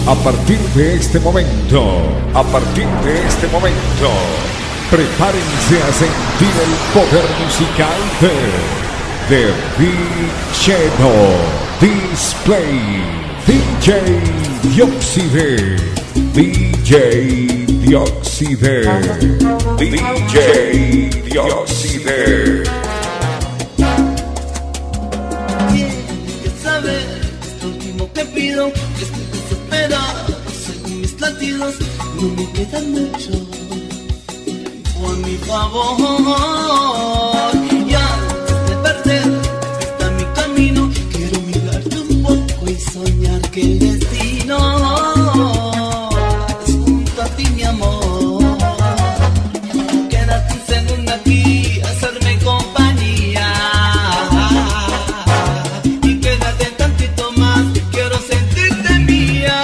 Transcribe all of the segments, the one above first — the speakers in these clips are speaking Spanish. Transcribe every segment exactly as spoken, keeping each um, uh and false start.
A partir de este momento, a partir de este momento, prepárense a sentir el poder musical de, de Vicheno Display, D J Dioxide, D J Dioxide, D J Dioxide. Tienes que saber, esto último que pido, que estoy desesperado, según mis latidos, no me queda mucho. Por mi favor, y antes de perder, está mi camino, quiero mirarte un poco y soñar que el destino es junto a ti, mi amor. Quédate un segundo aquí, hacerme compañía, y quédate tantito más, quiero sentirte mía.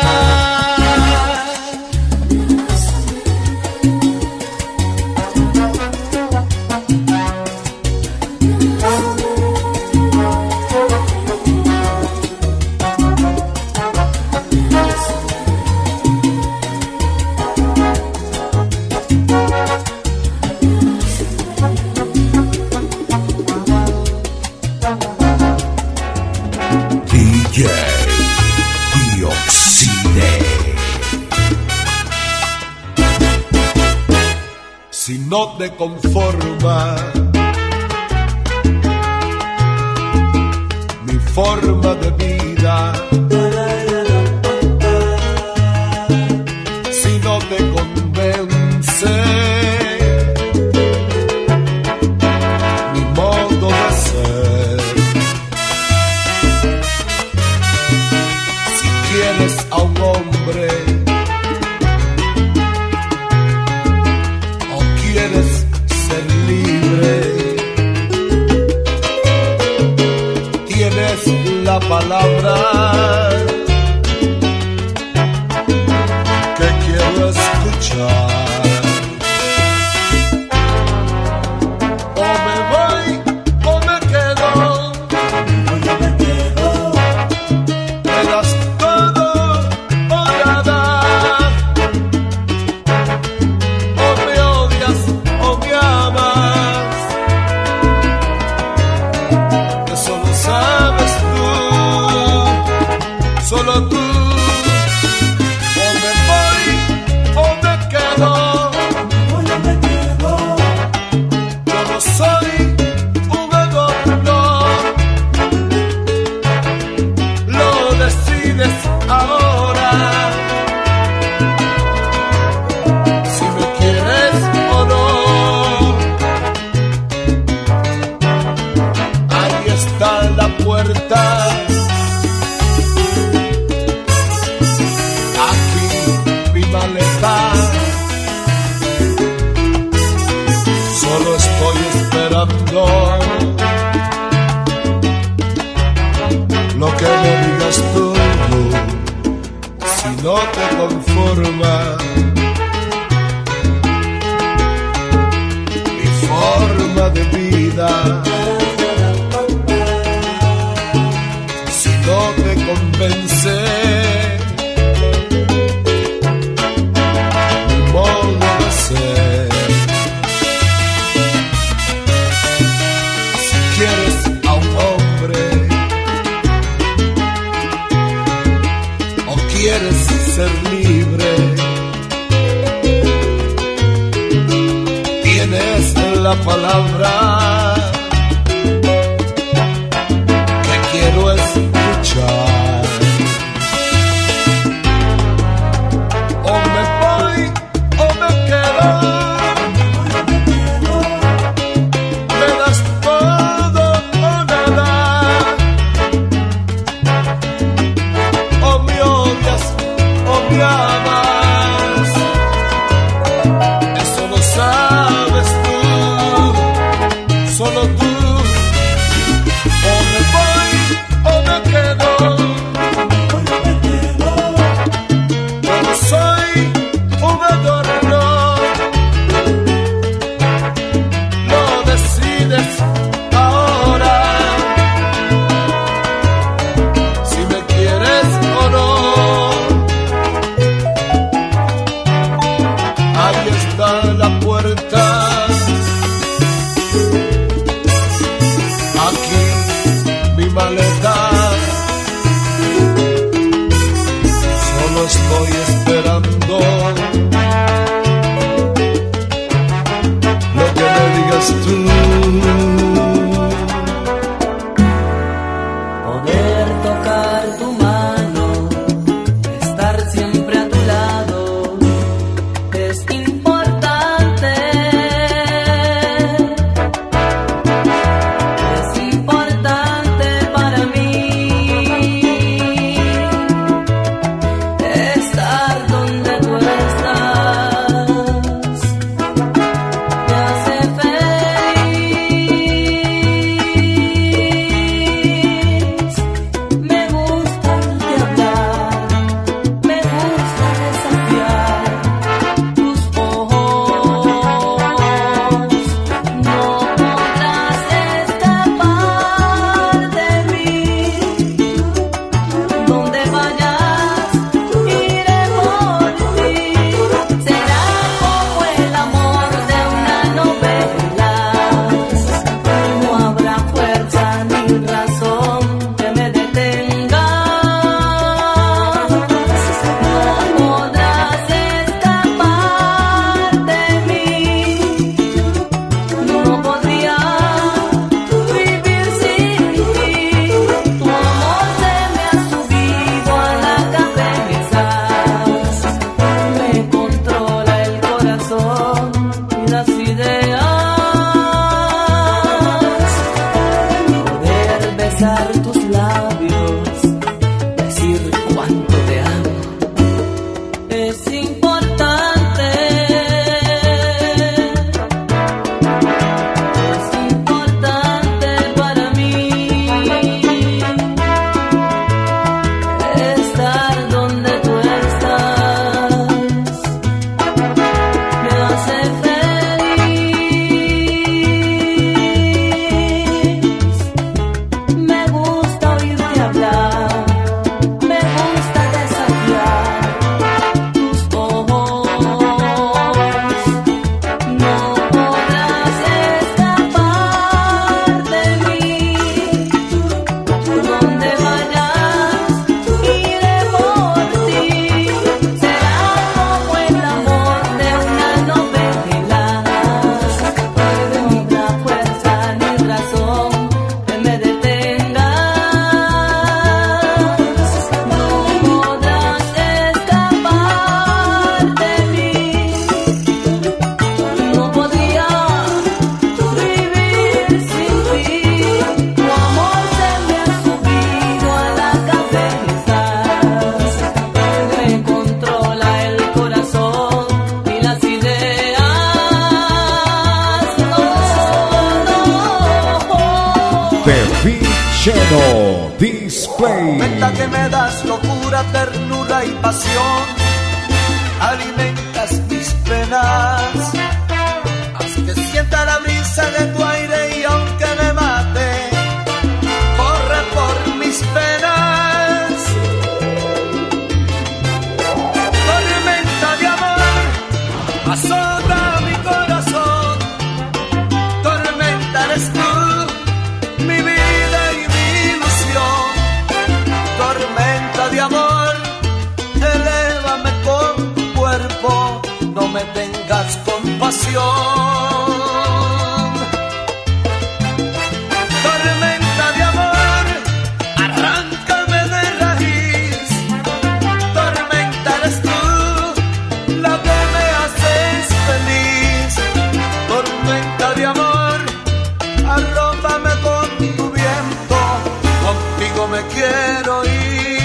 D J Dioxide. Si no te conforma mi forma de vida, si no te convence mi modo de ser, si quieres a un hombre o quieres ser libre, tienes la palabra que quiero escuchar. O me voy o me quedo, me das todo o nada, o me odias o me amas, eso lo sabes tú, solo tú. O me voy o me quedo, yo no soy un adorno, lo decides ahora, si me quieres o no. Ahí está la puerta, aquí mi maleta, solo estoy esperando lo que me digas tú. Si no te conforma mi forma de vida, si no te convence mi modo de ser, si quieres a un hombre o quieres ser libre, tienes la palabra que quiero escuchar. O me voy o me quedo, me das todo o nada, o me odias o me amas, eso lo sabes tú, Cheno Display. Cuenta que me das locura, ternura y pasión, alimentas mis penas, haces que sienta la brisa de tu aire y aunque me mate, corre por mis penas. Tormenta de amor, azota mi corazón, tormenta eres tú, mi vida y mi ilusión. Tormenta de amor, elévame con tu cuerpo, no me tengas compasión. Tormenta de amor, arráncame de raíz, tormenta eres tú, la que me haces feliz. Tormenta de amor, arrópame con tu viento, contigo me quiero ir.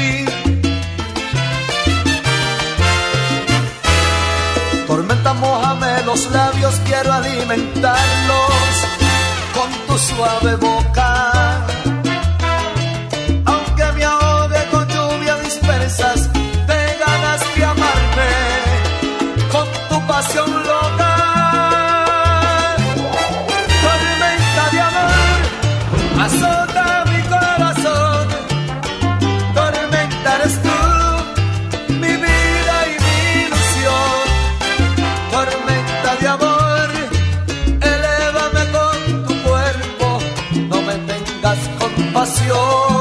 Tormenta, mójame los labios, quiero alimentarlos con tu suave boca. Aunque me ahogue con lluvia dispersas de ganas de amarme con tu pasión loca. Tormenta de amor, azota mi corazón, tormenta eres tú, mi vida y mi ilusión. Tormenta de amor, elévame con tu cuerpo, no me tengas compasión.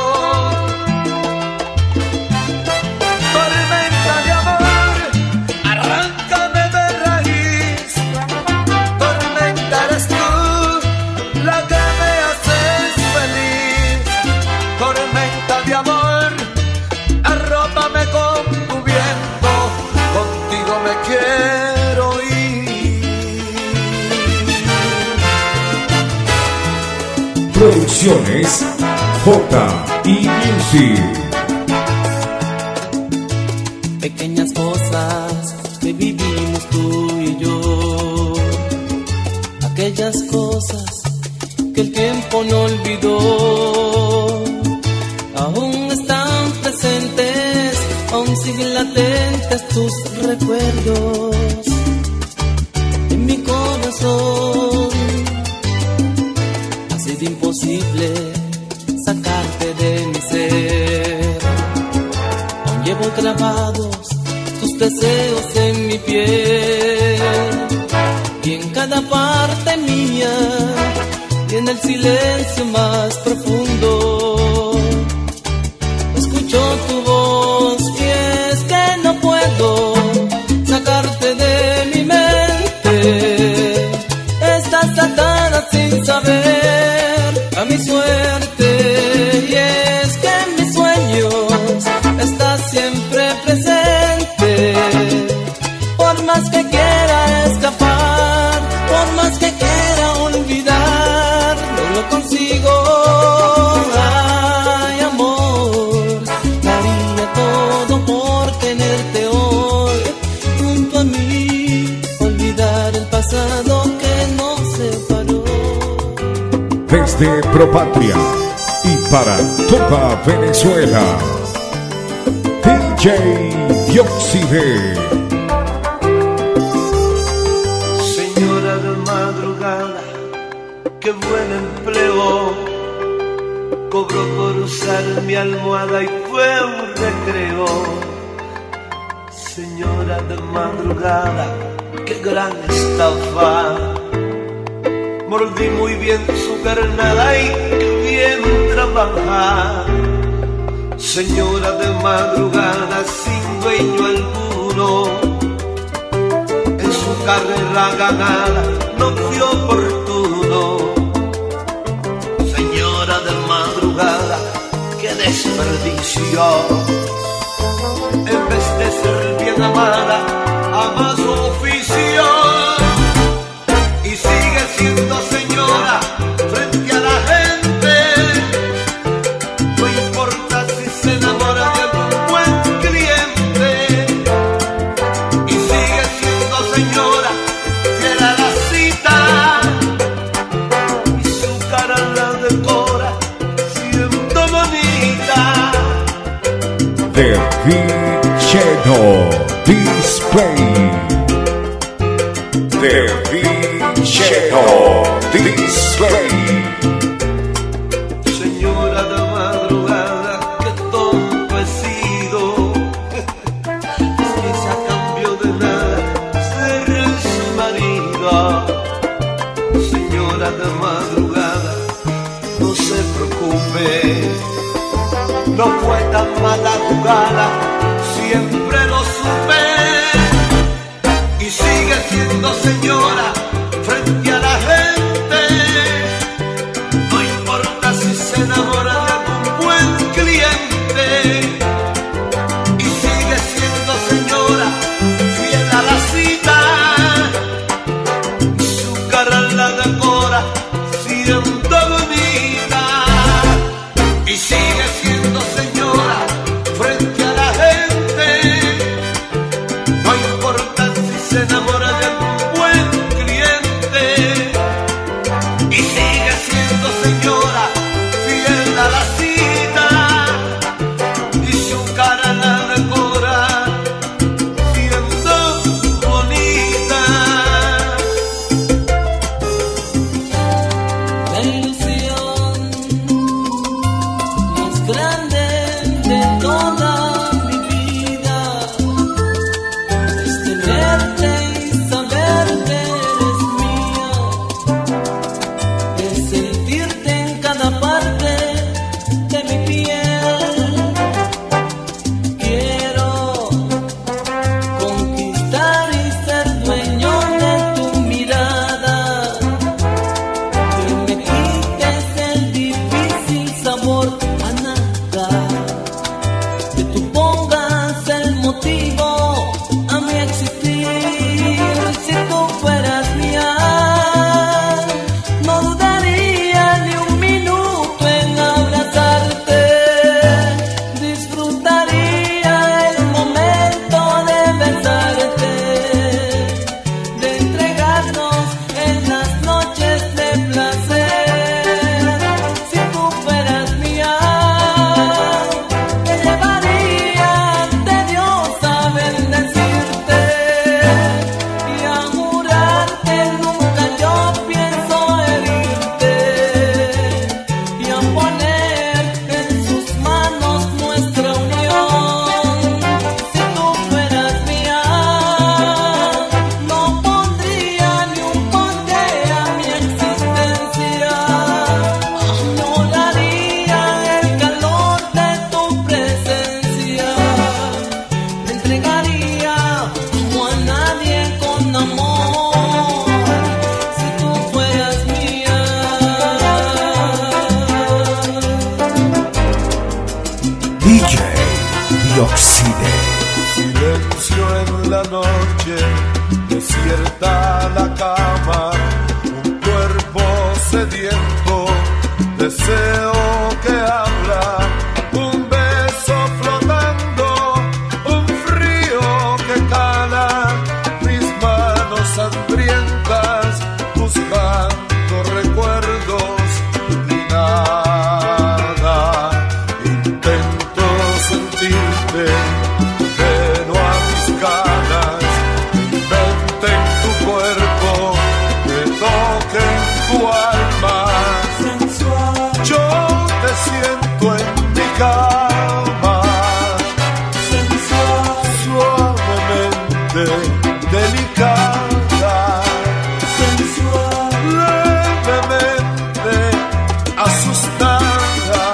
Tormenta de amor, arráncame de raíz, tormenta eres tú, la que me haces feliz. Tormenta de amor, arrópame con tu viento, contigo me quiero ir. Producciones J y Music. Pequeñas cosas que vivimos tú y yo, aquellas cosas que el tiempo no olvidó, aún están presentes, aún siguen latentes tus recuerdos en mi corazón. Ha sido imposible sacarte de mi ser, aún llevo grabados tus deseos en mi piel y en cada parte mía y en el silencio más profundo escucho tu voz y es que no puedo sacarte de mi mente. Estás atada sin saber a mi suerte y es que en mis sueños estás siempre presente. Por más que quiera escapar, por más que quiera olvidar, no lo consigo. Ay, amor, daría todo por tenerte hoy junto a mí, olvidar el pasado que nos separó. Desde Propatria y para toda Venezuela, D J Dioxide. Señora de madrugada, qué buen empleo cobró por usar mi almohada y fue un recreo. Señora de madrugada, qué gran estafa, mordí muy bien su carnada y qué bien trabaja. Señora de madrugada, sin dueño alguno, en su carrera ganada no fue oportuno. Señora de madrugada, qué desperdicio, en vez de ser bien amada, ama su oficio y sigue siendo señora frente a la gente. No importa si se enamora de algún buen cliente y sigue siendo señora fiel a la cita y su cara la decora de Vicheno Display. De Vicheno Display. Señora de madrugada, que tonto he sido. Es que se a cambio de nada ser su marido. Señora de madrugada, no se preocupe, no fue tan mala jugada, siempre lo supe. Y sigue siendo señora frente a la gente. No importa si se enamora de algún buen cliente. Y sigue siendo señora fiel a la cita. Su cara la decora siendo bonita. Y sigue siendo señora frente a la gente. No importa si se enamora de algún buen cliente. Y sigue siendo señora fiel a la cita. Y su cara la decora siendo bonita. La ilusión más grande de toda mi vida es tenerte y saber que eres mía, es sentirte en cada parte de mi piel. Quiero conquistar y ser dueño de tu mirada, que me quites el difícil sabor a nada, que tú pongas el motivo a mi existir. Si tú fueras mía, no dudaría ni un minuto en abrazarte. Disfrutaría el momento de besarte, de entregarnos en las noches de placer. Si tú fueras mía, te llevaría ante Dios a bendecirte y a jurarte nunca yo pienso herirte, y a poner en sus manos nuestra unión. Si tú fueras mía, no pondría ni un porqué a mi existencia. Añoraría el calor de tu presencia. Me entregaría como a nadie con amor. Si tú fueras mía. D J Dioxide. Silencio en la noche, desierta la cama, un cuerpo sediento, deseo que habla, un beso flotando, un frío que cala, mis manos hambrientas buscando recuerdos y nada. Intento sentirte ajeno a mis ganas, inventen tu cuerpo, que toquen tu alma. Yo te siento en mi cama, suavemente delicada, levemente asustada,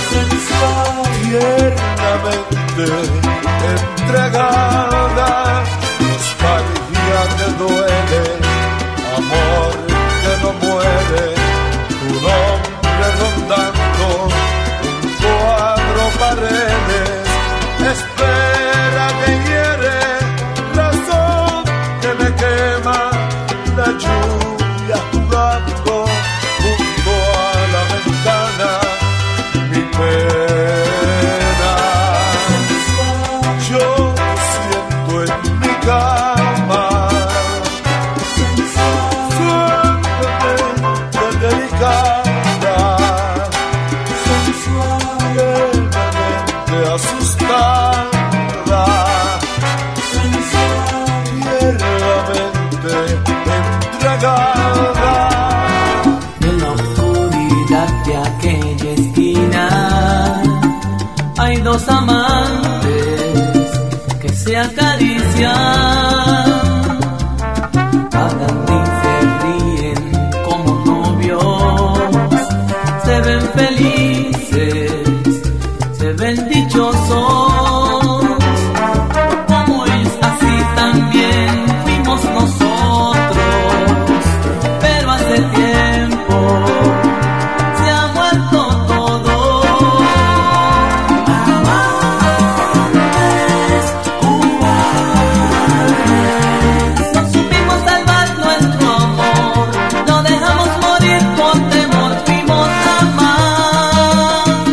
tiernamente entregada. Nostalgia que duele, amor que no muere, tu nombre rondando un cuadro paredes. Espera que hiere, razón que me quema, la lluvia jugando junto a la ventana, mi pena. Yo te siento en mi cama, suavemente delicada, sensualmente asustada. dos amantes que se acarician, hablan y se ríen como novios, se ven felices, se ven dichosos.